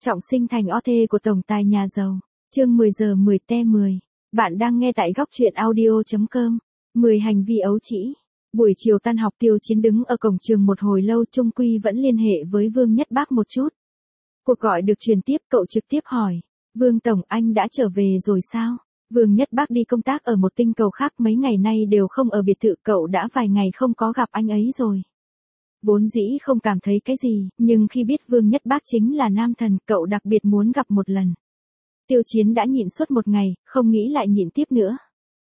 Trọng sinh thành OT của tổng tài nhà giàu. Chương 10 giờ 10 te 10. Bạn đang nghe tại góc truyện audio.com. 10 hành vi ấu trĩ. Buổi chiều tan học Tiêu Chiến đứng ở cổng trường một hồi lâu, chung quy vẫn liên hệ với Vương Nhất Bác một chút. Cuộc gọi được truyền tiếp, cậu trực tiếp hỏi. Vương Tổng, anh đã trở về rồi sao? Vương Nhất Bác đi công tác ở một tinh cầu khác, mấy ngày nay đều không ở biệt thự, cậu đã vài ngày không có gặp anh ấy rồi. Vốn dĩ không cảm thấy cái gì, nhưng khi biết Vương Nhất Bác chính là nam thần, cậu đặc biệt muốn gặp một lần. Tiêu Chiến đã nhịn suốt một ngày, không nghĩ lại nhịn tiếp nữa.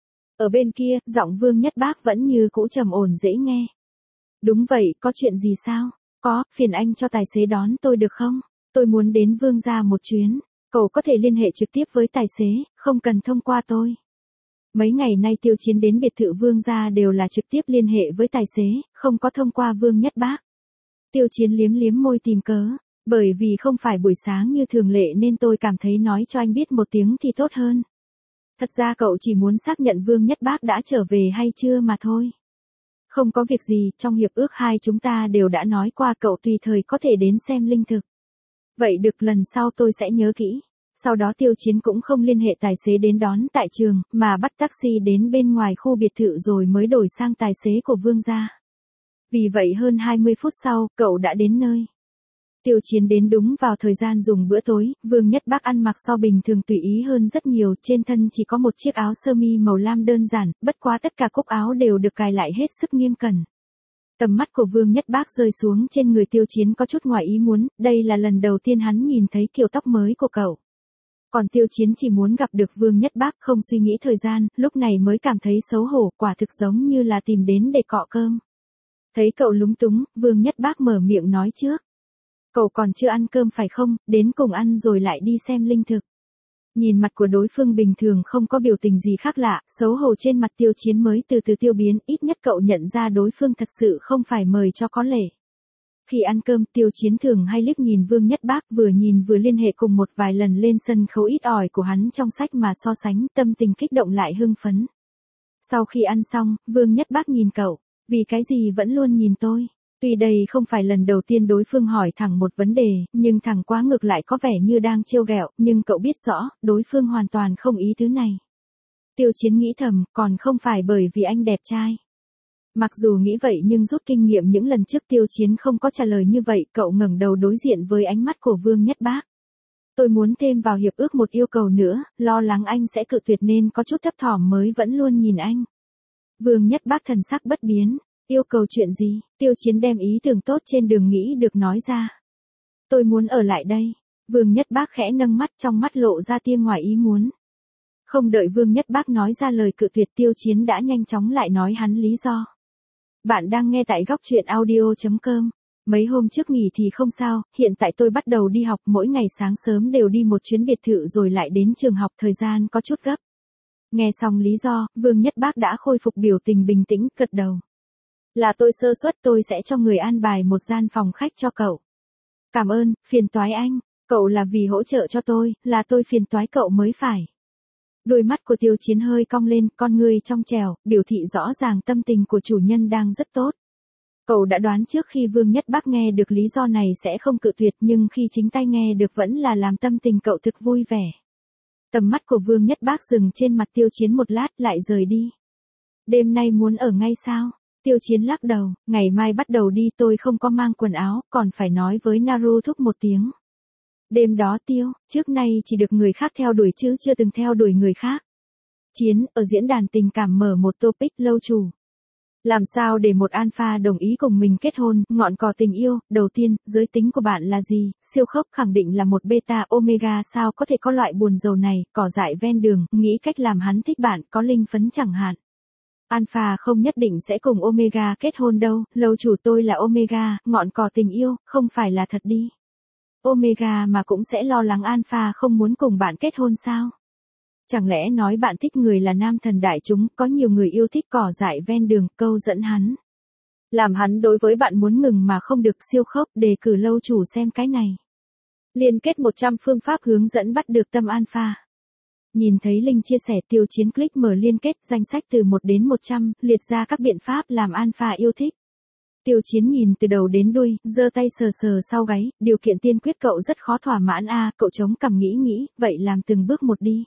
Ở bên kia, giọng Vương Nhất Bác vẫn như cũ trầm ổn dễ nghe. Đúng vậy, có chuyện gì sao? Có, phiền anh cho tài xế đón tôi được không? Tôi muốn đến Vương gia một chuyến. Cậu có thể liên hệ trực tiếp với tài xế, không cần thông qua tôi. Mấy ngày nay Tiêu Chiến đến biệt thự Vương gia đều là trực tiếp liên hệ với tài xế, không có thông qua Vương Nhất Bác. Tiêu Chiến liếm liếm môi tìm cớ, bởi vì không phải buổi sáng như thường lệ nên tôi cảm thấy nói cho anh biết một tiếng thì tốt hơn. Thật ra cậu chỉ muốn xác nhận Vương Nhất Bác đã trở về hay chưa mà thôi. Không có việc gì, trong hiệp ước hai chúng ta đều đã nói qua, cậu tùy thời có thể đến xem linh thực. Vậy được, lần sau tôi sẽ nhớ kỹ. Sau đó Tiêu Chiến cũng không liên hệ tài xế đến đón tại trường, mà bắt taxi đến bên ngoài khu biệt thự rồi mới đổi sang tài xế của Vương gia. Vì vậy hơn 20 phút sau, cậu đã đến nơi. Tiêu Chiến đến đúng vào thời gian dùng bữa tối, Vương Nhất Bác ăn mặc so bình thường tùy ý hơn rất nhiều, trên thân chỉ có một chiếc áo sơ mi màu lam đơn giản, bất quá tất cả cúc áo đều được cài lại hết sức nghiêm cẩn. Tầm mắt của Vương Nhất Bác rơi xuống trên người Tiêu Chiến có chút ngoài ý muốn, đây là lần đầu tiên hắn nhìn thấy kiểu tóc mới của cậu. Còn Tiêu Chiến chỉ muốn gặp được Vương Nhất Bác, không suy nghĩ thời gian, lúc này mới cảm thấy xấu hổ, quả thực giống như là tìm đến để cọ cơm. Thấy cậu lúng túng, Vương Nhất Bác mở miệng nói trước. Cậu còn chưa ăn cơm phải không, đến cùng ăn rồi lại đi xem linh thực. Nhìn mặt của đối phương bình thường không có biểu tình gì khác lạ, xấu hổ trên mặt Tiêu Chiến mới từ từ tiêu biến, ít nhất cậu nhận ra đối phương thật sự không phải mời cho có lễ. Khi ăn cơm, Tiêu Chiến thường hay liếc nhìn Vương Nhất Bác, vừa nhìn vừa liên hệ cùng một vài lần lên sân khấu ít ỏi của hắn trong sách mà so sánh, tâm tình kích động lại hưng phấn. Sau khi ăn xong, Vương Nhất Bác nhìn cậu, vì cái gì vẫn luôn nhìn tôi? Tuy đây không phải lần đầu tiên đối phương hỏi thẳng một vấn đề, nhưng thẳng quá ngược lại có vẻ như đang trêu ghẹo, nhưng cậu biết rõ, đối phương hoàn toàn không ý thứ này. Tiêu Chiến nghĩ thầm, còn không phải bởi vì anh đẹp trai. Mặc dù nghĩ vậy nhưng rút kinh nghiệm những lần trước Tiêu Chiến không có trả lời như vậy, cậu ngẩng đầu đối diện với ánh mắt của Vương Nhất Bác. Tôi muốn thêm vào hiệp ước một yêu cầu nữa, lo lắng anh sẽ cự tuyệt nên có chút thấp thỏm mới vẫn luôn nhìn anh. Vương Nhất Bác thần sắc bất biến. Yêu cầu chuyện gì? Tiêu Chiến đem ý tưởng tốt trên đường nghĩ được nói ra. Tôi muốn ở lại đây. Vương Nhất Bác khẽ nâng mắt, trong mắt lộ ra tia ngoài ý muốn. Không đợi Vương Nhất Bác nói ra lời cự tuyệt, Tiêu Chiến đã nhanh chóng lại nói hắn lý do. Bạn đang nghe tại góc truyện audio.com. Mấy hôm trước nghỉ thì không sao, hiện tại tôi bắt đầu đi học, mỗi ngày sáng sớm đều đi một chuyến biệt thự rồi lại đến trường học, thời gian có chút gấp. Nghe xong lý do, Vương Nhất Bác đã khôi phục biểu tình bình tĩnh, gật đầu. Là tôi sơ suất, tôi sẽ cho người an bài một gian phòng khách cho cậu. Cảm ơn, phiền toái anh, cậu là vì hỗ trợ cho tôi, là tôi phiền toái cậu mới phải. Đôi mắt của Tiêu Chiến hơi cong lên, con ngươi trong trẻo, biểu thị rõ ràng tâm tình của chủ nhân đang rất tốt. Cậu đã đoán trước khi Vương Nhất Bác nghe được lý do này sẽ không cự tuyệt, nhưng khi chính tay nghe được vẫn là làm tâm tình cậu thực vui vẻ. Tầm mắt của Vương Nhất Bác dừng trên mặt Tiêu Chiến một lát lại rời đi. Đêm nay muốn ở ngay sao? Tiêu Chiến lắc đầu, ngày mai bắt đầu đi, tôi không có mang quần áo, còn phải nói với Naru thúc một tiếng. Đêm đó Tiêu, trước nay chỉ được người khác theo đuổi chứ chưa từng theo đuổi người khác. Chiến, ở diễn đàn tình cảm mở một topic lâu chủ. Làm sao để một alpha đồng ý cùng mình kết hôn, ngọn cỏ tình yêu, đầu tiên, giới tính của bạn là gì, siêu khốc khẳng định là một beta omega, sao có thể có loại buồn giàu này, cỏ dại ven đường, nghĩ cách làm hắn thích bạn, có linh phấn chẳng hạn. Alpha không nhất định sẽ cùng Omega kết hôn đâu, lâu chủ tôi là Omega, ngọn cỏ tình yêu, không phải là thật đi. Omega mà cũng sẽ lo lắng Alpha không muốn cùng bạn kết hôn sao? Chẳng lẽ nói bạn thích người là nam thần đại chúng, có nhiều người yêu thích cỏ dại ven đường, câu dẫn hắn. Làm hắn đối với bạn muốn ngừng mà không được, siêu khốc, đề cử lâu chủ xem cái này. Liên kết 100 phương pháp hướng dẫn bắt được tâm Alpha. Nhìn thấy link chia sẻ, Tiêu Chiến click mở liên kết, danh sách từ 1 đến 100, liệt ra các biện pháp làm alpha yêu thích. Tiêu Chiến nhìn từ đầu đến đuôi, giơ tay sờ sờ sau gáy, điều kiện tiên quyết cậu rất khó thỏa mãn a, cậu chống cằm nghĩ, vậy làm từng bước một đi.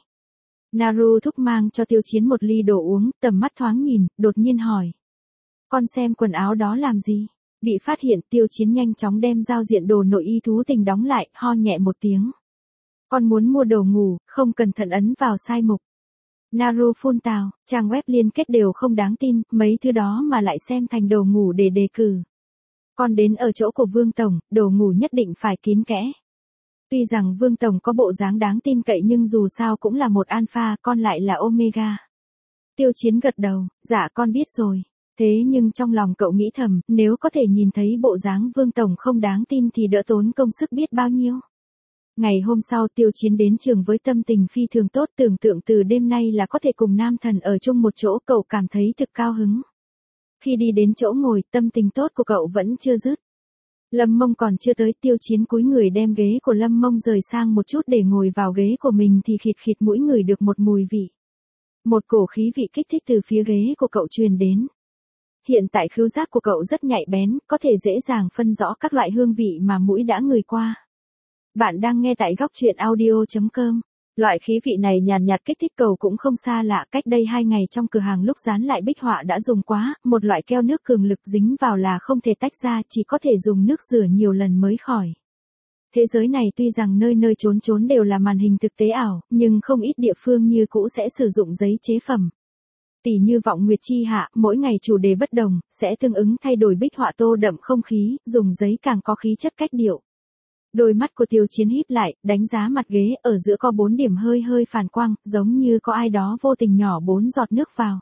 Naru thúc mang cho Tiêu Chiến một ly đồ uống, tầm mắt thoáng nhìn, đột nhiên hỏi. Con xem quần áo đó làm gì? Bị phát hiện, Tiêu Chiến nhanh chóng đem giao diện đồ nội y thú tình đóng lại, ho nhẹ một tiếng. Con muốn mua đồ ngủ, không cẩn thận ấn vào sai mục. Naru phun tào, trang web liên kết đều không đáng tin, mấy thứ đó mà lại xem thành đồ ngủ để đề cử. Con đến ở chỗ của Vương Tổng, đồ ngủ nhất định phải kín kẽ. Tuy rằng Vương Tổng có bộ dáng đáng tin cậy nhưng dù sao cũng là một alpha, con lại là omega. Tiêu Chiến gật đầu, dạ con biết rồi. Thế nhưng trong lòng cậu nghĩ thầm, nếu có thể nhìn thấy bộ dáng Vương Tổng không đáng tin thì đỡ tốn công sức biết bao nhiêu. Ngày hôm sau Tiêu Chiến đến trường với tâm tình phi thường tốt, tưởng tượng từ đêm nay là có thể cùng nam thần ở chung một chỗ, cậu cảm thấy thực cao hứng. Khi đi đến chỗ ngồi, tâm tình tốt của cậu vẫn chưa dứt. Lâm Mông còn chưa tới, Tiêu Chiến cúi người đem ghế của Lâm Mông rời sang một chút để ngồi vào ghế của mình thì khịt khịt mũi người được một mùi vị. Một cổ khí vị kích thích từ phía ghế của cậu truyền đến. Hiện tại khứu giác của cậu rất nhạy bén, có thể dễ dàng phân rõ các loại hương vị mà mũi đã ngửi qua. Bạn đang nghe tại góc truyện audio.com. Loại khí vị này nhàn nhạt kích thích cậu cũng không xa lạ, cách đây 2 ngày trong cửa hàng lúc dán lại bích họa đã dùng quá, một loại keo nước cường lực dính vào là không thể tách ra, chỉ có thể dùng nước rửa nhiều lần mới khỏi. Thế giới này tuy rằng nơi nơi chốn chốn đều là màn hình thực tế ảo, nhưng không ít địa phương như cũ sẽ sử dụng giấy chế phẩm. Tỷ như Vọng Nguyệt Chi Hạ, mỗi ngày chủ đề bất đồng, sẽ tương ứng thay đổi bích họa tô đậm không khí, dùng giấy càng có khí chất cách điệu. Đôi mắt của Tiêu Chiến híp lại, đánh giá mặt ghế, ở giữa có 4 điểm hơi hơi phản quang, giống như có ai đó vô tình nhỏ 4 giọt nước vào.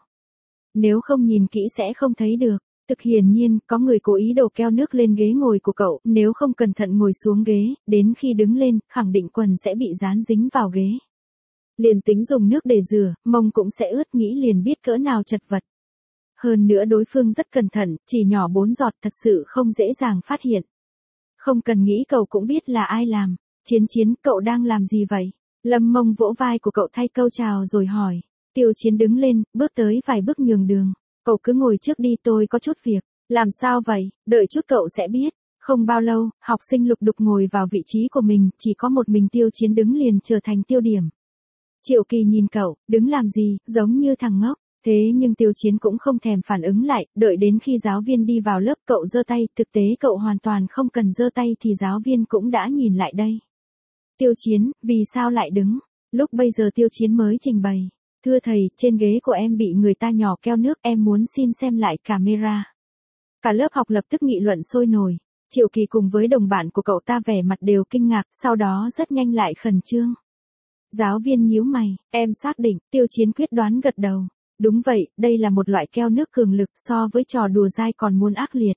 Nếu không nhìn kỹ sẽ không thấy được. Thực hiển nhiên, có người cố ý đổ keo nước lên ghế ngồi của cậu, nếu không cẩn thận ngồi xuống ghế, đến khi đứng lên, khẳng định quần sẽ bị dán dính vào ghế. Liền tính dùng nước để rửa, mông cũng sẽ ướt, nghĩ liền biết cỡ nào chật vật. Hơn nữa đối phương rất cẩn thận, chỉ nhỏ 4 giọt thật sự không dễ dàng phát hiện. Không cần nghĩ cậu cũng biết là ai làm. Chiến, cậu đang làm gì vậy? Lâm Mông vỗ vai của cậu thay câu chào rồi hỏi. Tiêu Chiến đứng lên, bước tới vài bước nhường đường. Cậu cứ ngồi trước đi, tôi có chút việc. Làm sao vậy? Đợi chút cậu sẽ biết. Không bao lâu, học sinh lục đục ngồi vào vị trí của mình, chỉ có một mình Tiêu Chiến đứng liền trở thành tiêu điểm. Triệu Kỳ nhìn cậu, đứng làm gì, giống như thằng ngốc. Thế nhưng Tiêu Chiến cũng không thèm phản ứng lại, đợi đến khi giáo viên đi vào lớp cậu giơ tay, thực tế cậu hoàn toàn không cần giơ tay thì giáo viên cũng đã nhìn lại đây. Tiêu Chiến, vì sao lại đứng? Lúc bây giờ Tiêu Chiến mới trình bày. Thưa thầy, trên ghế của em bị người ta nhỏ keo nước, em muốn xin xem lại camera. Cả lớp học lập tức nghị luận sôi nổi. Triệu Kỳ cùng với đồng bạn của cậu ta vẻ mặt đều kinh ngạc, sau đó rất nhanh lại khẩn trương. Giáo viên nhíu mày, em xác định, Tiêu Chiến quyết đoán gật đầu. Đúng vậy, đây là một loại keo nước cường lực, so với trò đùa dai còn muốn ác liệt.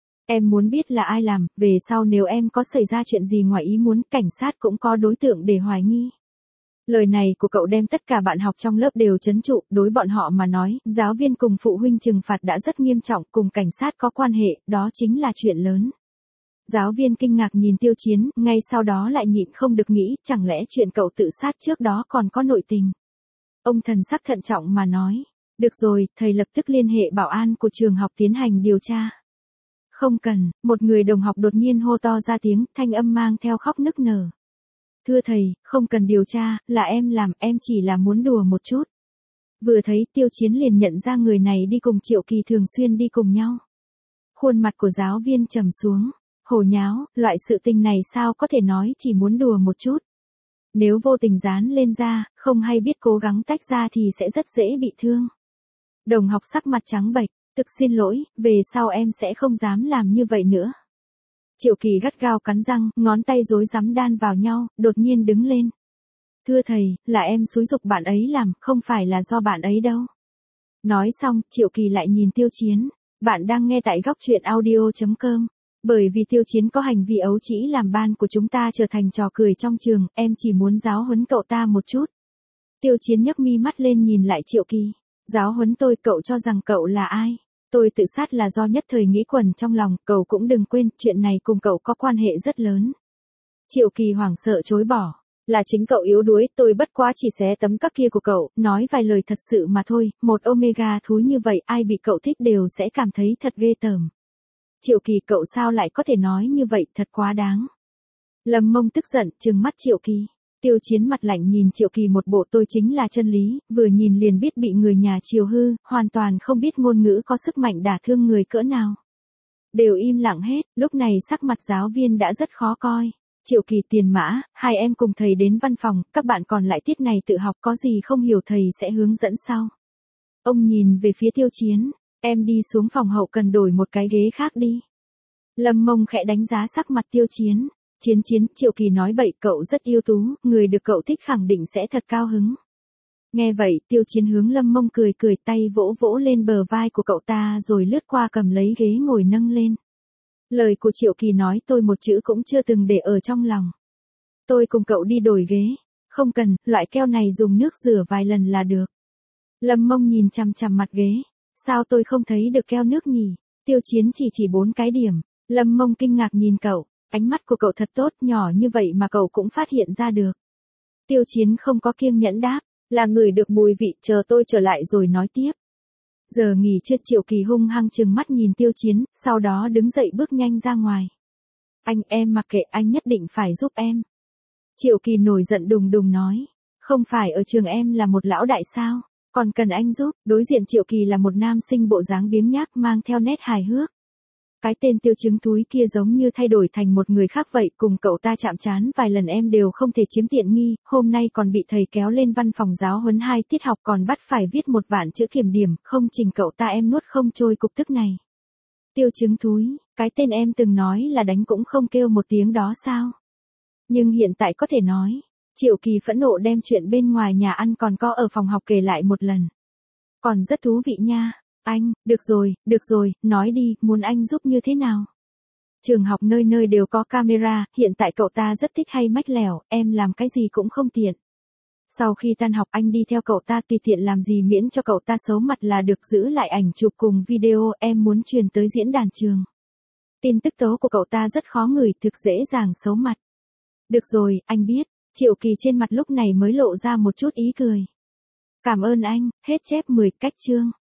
Em muốn biết là ai làm, về sau nếu em có xảy ra chuyện gì ngoài ý muốn, cảnh sát cũng có đối tượng để hoài nghi. Lời này của cậu đem tất cả bạn học trong lớp đều trấn trụ, đối bọn họ mà nói, giáo viên cùng phụ huynh trừng phạt đã rất nghiêm trọng, cùng cảnh sát có quan hệ, đó chính là chuyện lớn. Giáo viên kinh ngạc nhìn Tiêu Chiến, ngay sau đó lại nhịn không được nghĩ, chẳng lẽ chuyện cậu tự sát trước đó còn có nội tình. Ông thần sắc thận trọng mà nói, được rồi, thầy lập tức liên hệ bảo an của trường học tiến hành điều tra. Không cần, một người đồng học đột nhiên hô to ra tiếng, thanh âm mang theo khóc nức nở. Thưa thầy, không cần điều tra, là em làm, em chỉ là muốn đùa một chút. Vừa thấy Tiêu Chiến liền nhận ra người này đi cùng Triệu Kỳ thường xuyên đi cùng nhau. Khuôn mặt của giáo viên trầm xuống, hồ nháo, loại sự tình này sao có thể nói chỉ muốn đùa một chút. Nếu vô tình dán lên da, không hay biết cố gắng tách ra thì sẽ rất dễ bị thương. Đồng học sắc mặt trắng bệch, thực xin lỗi, về sau em sẽ không dám làm như vậy nữa. Triệu Kỳ gắt gao cắn răng, ngón tay rối rắm đan vào nhau, đột nhiên đứng lên. Thưa thầy, là em xúi giục bạn ấy làm, không phải là do bạn ấy đâu. Nói xong, Triệu Kỳ lại nhìn Tiêu Chiến. Bạn đang nghe tại góc truyện audio.com. Bởi vì Tiêu Chiến có hành vi ấu trĩ làm ban của chúng ta trở thành trò cười trong trường, em chỉ muốn giáo huấn cậu ta một chút. Tiêu Chiến nhấc mi mắt lên nhìn lại Triệu Kỳ. Giáo huấn tôi, cậu cho rằng cậu là ai? Tôi tự sát là do nhất thời nghĩ quẩn trong lòng, cậu cũng đừng quên, chuyện này cùng cậu có quan hệ rất lớn. Triệu Kỳ hoảng sợ chối bỏ. Là chính cậu yếu đuối, tôi bất quá chỉ xé tấm các kia của cậu, nói vài lời thật sự mà thôi, một omega thú như vậy ai bị cậu thích đều sẽ cảm thấy thật ghê tởm. Triệu Kỳ cậu sao lại có thể nói như vậy, thật quá đáng. Lâm Mông tức giận, trừng mắt Triệu Kỳ. Tiêu Chiến mặt lạnh nhìn Triệu Kỳ một bộ tôi chính là chân lý, vừa nhìn liền biết bị người nhà chiều hư, hoàn toàn không biết ngôn ngữ có sức mạnh đả thương người cỡ nào. Đều im lặng hết, lúc này sắc mặt giáo viên đã rất khó coi. Triệu Kỳ, Tiền Mã, hai em cùng thầy đến văn phòng, các bạn còn lại tiết này tự học, có gì không hiểu thầy sẽ hướng dẫn sau. Ông nhìn về phía Tiêu Chiến, em đi xuống phòng hậu cần đổi một cái ghế khác đi. Lâm Mông khẽ đánh giá sắc mặt Tiêu Chiến. Chiến, Triệu Kỳ nói bậy, cậu rất ưu tú, người được cậu thích khẳng định sẽ thật cao hứng. Nghe vậy, Tiêu Chiến hướng Lâm Mông cười cười, tay vỗ vỗ lên bờ vai của cậu ta rồi lướt qua cầm lấy ghế ngồi nâng lên. Lời của Triệu Kỳ nói tôi một chữ cũng chưa từng để ở trong lòng. Tôi cùng cậu đi đổi ghế. Không cần, loại keo này dùng nước rửa vài lần là được. Lâm Mông nhìn chằm chằm mặt ghế. Sao tôi không thấy được keo nước nhỉ? Tiêu Chiến chỉ 4 cái điểm. Lâm Mông kinh ngạc nhìn cậu. Ánh mắt của cậu thật tốt, nhỏ như vậy mà cậu cũng phát hiện ra được. Tiêu Chiến không có kiêng nhẫn đáp. Là người được mùi vị, chờ tôi trở lại rồi nói tiếp. Giờ nghỉ trưa, Triệu Kỳ hung hăng trừng mắt nhìn Tiêu Chiến, sau đó đứng dậy bước nhanh ra ngoài. Em mặc kệ, anh nhất định phải giúp em. Triệu Kỳ nổi giận đùng đùng nói. Không phải ở trường em là một lão đại sao, còn cần anh giúp. Đối diện Triệu Kỳ là một nam sinh bộ dáng biếng nhác mang theo nét hài hước. Cái tên Tiêu Trứng Thúi kia giống như thay đổi thành một người khác vậy, cùng cậu ta chạm trán vài lần em đều không thể chiếm tiện nghi, hôm nay còn bị thầy kéo lên văn phòng giáo huấn 2 tiết học, còn bắt phải viết 1 vạn chữ kiểm điểm, không trình cậu ta em nuốt không trôi cục tức này. Tiêu Trứng Thúi, cái tên em từng nói là đánh cũng không kêu một tiếng đó sao? Nhưng hiện tại có thể nói. Triệu Kỳ phẫn nộ đem chuyện bên ngoài nhà ăn còn có ở phòng học kể lại một lần. Còn rất thú vị nha. Anh, được rồi, nói đi, muốn anh giúp như thế nào? Trường học nơi nơi đều có camera, hiện tại cậu ta rất thích hay mách lẻo, em làm cái gì cũng không tiện. Sau khi tan học anh đi theo cậu ta tùy tiện làm gì miễn cho cậu ta xấu mặt là được, giữ lại ảnh chụp cùng video, em muốn truyền tới diễn đàn trường. Tin tức tố của cậu ta rất khó ngửi, thực dễ dàng xấu mặt. Được rồi, anh biết. Triệu Kỳ trên mặt lúc này mới lộ ra một chút ý cười. Cảm ơn anh, hết chép 10 cách chương.